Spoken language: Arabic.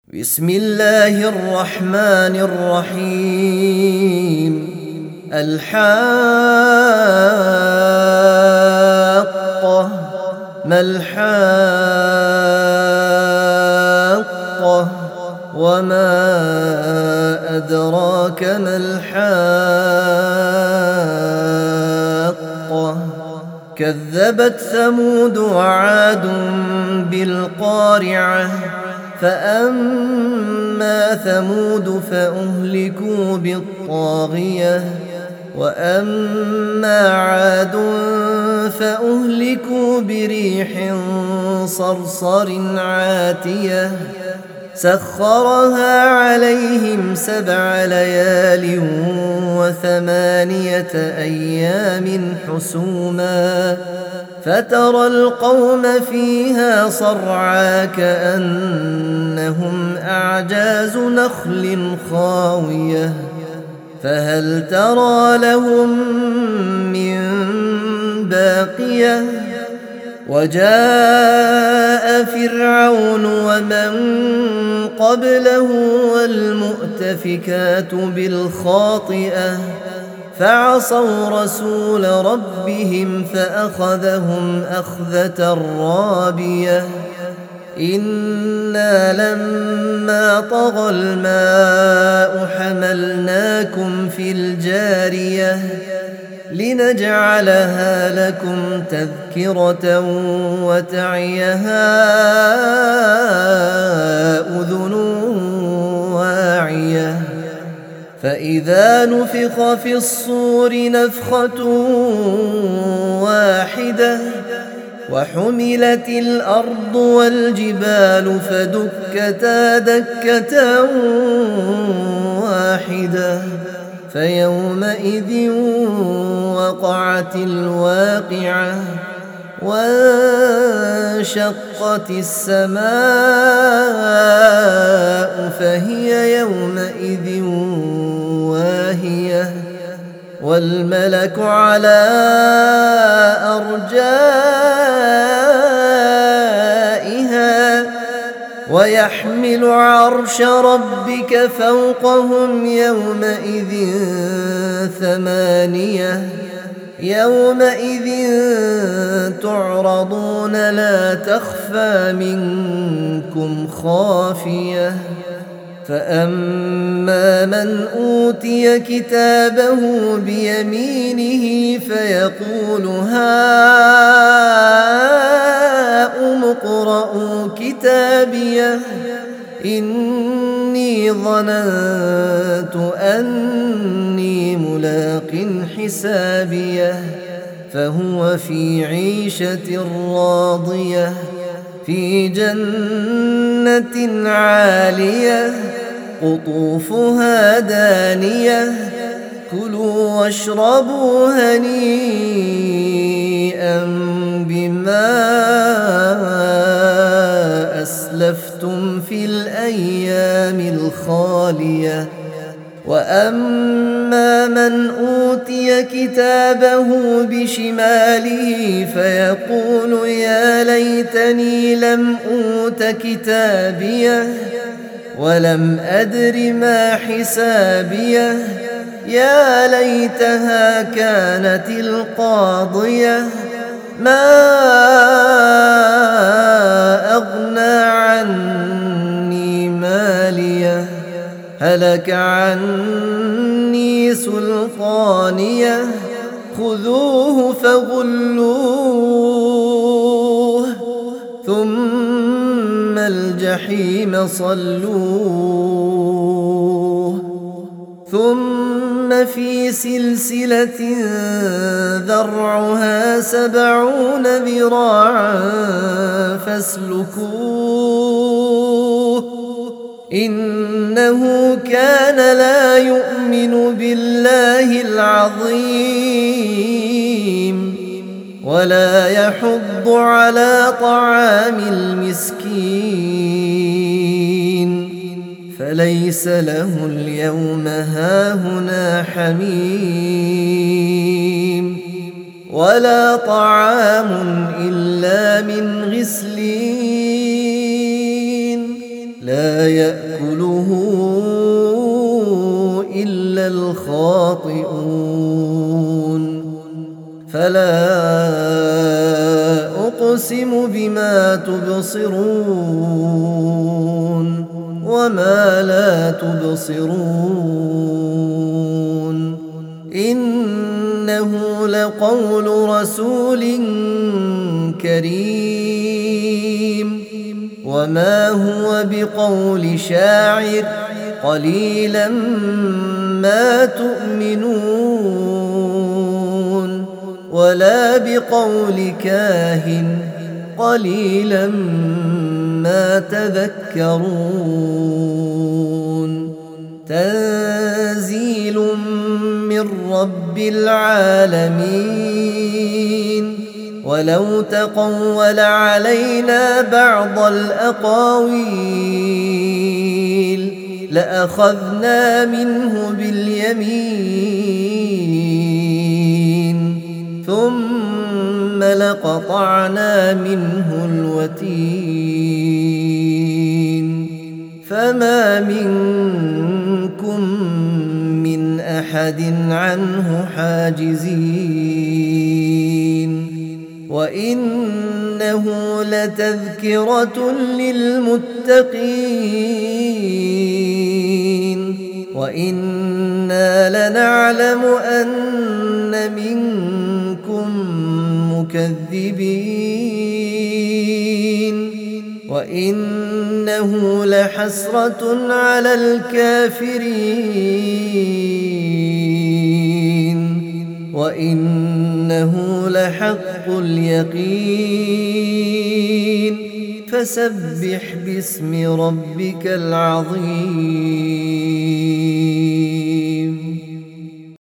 بسم الله الرحمن الرحيم. الحاقة. ما الحاقة وما أدراك ما الحاقة. كذبت ثمود وعاد بالقارعة. فأما ثمود فأهلكوا بالطاغية وأما عاد فأهلكوا بريح صرصر عاتية سخرها عليهم 7 ليال و8 أيام حسوما فترى القوم فيها صرعى كأنهم أعجاز نخل خاوية فهل ترى لهم من باقية. وجاء فرعون ومن قبله والمؤتفكات بالخاطئة فعصوا رسول ربهم فأخذهم أخذة رابية. إنا لما طغى الماء حملناكم في الجارية لنجعلها لكم تذكرة وتعيها أذن واعية. فإذا نفخ في الصور نفخة واحدة وحملت الأرض والجبال فدكتا دكة واحدة فيومئذ وقعت الواقعة وانشقت السماء فهي يومئذ واهية والملك على أرجائها ويحمل عرش ربك فوقهم يومئذ 8 يومئذ تعرضون لا تخفى منكم خافية. فأما من أوتي كتابه بيمينه فيقول هاؤم اقرءوا كتابيه إني ظننت أني ملاق حسابيه فهو في عيشة راضية في جنة عالية قطوفها دانية كلوا واشربوا هنيئا بما أسلفتم في الأيام الخالية. وأما من أوتي كتابه بشماله فيقول يا ليتني لم أوت كتابيه ولم أدر ما حسابيه يا ليتها كانت القاضية ما أغنى عني ماليه هلك عني سلطانيه خذوه فغلوه ثم الجحيم صلوه ثم في سلسلة ذرعها 70 ذراعا فاسلكوه إنه كان لا يؤمن بالله العظيم ولا يحض على طعام المسكين فليس له اليوم هاهنا حميم ولا طعام إلا من غسلين لا يأكله إلا الخاطئون فلا أقسم بما تبصرون وما لا تبصرون إنه لقول رسول كريم وما هو بقول شاعر قليلا ما تؤمنون ولا بقول كاهن قليلا ما تذكرون تنزيل من رب العالمين ولو تقول علينا بعض الأقاويل لأخذنا منه باليمين ثم لقطعنا منه الوتين فما منكم من أحد عنه حاجزين وإنه لتذكرة للمتقين وإنا لنعلم أن منكم مكذبين وإنه لحسرة على الكافرين وإنه لحق اليقين فسبح باسم ربك العظيم.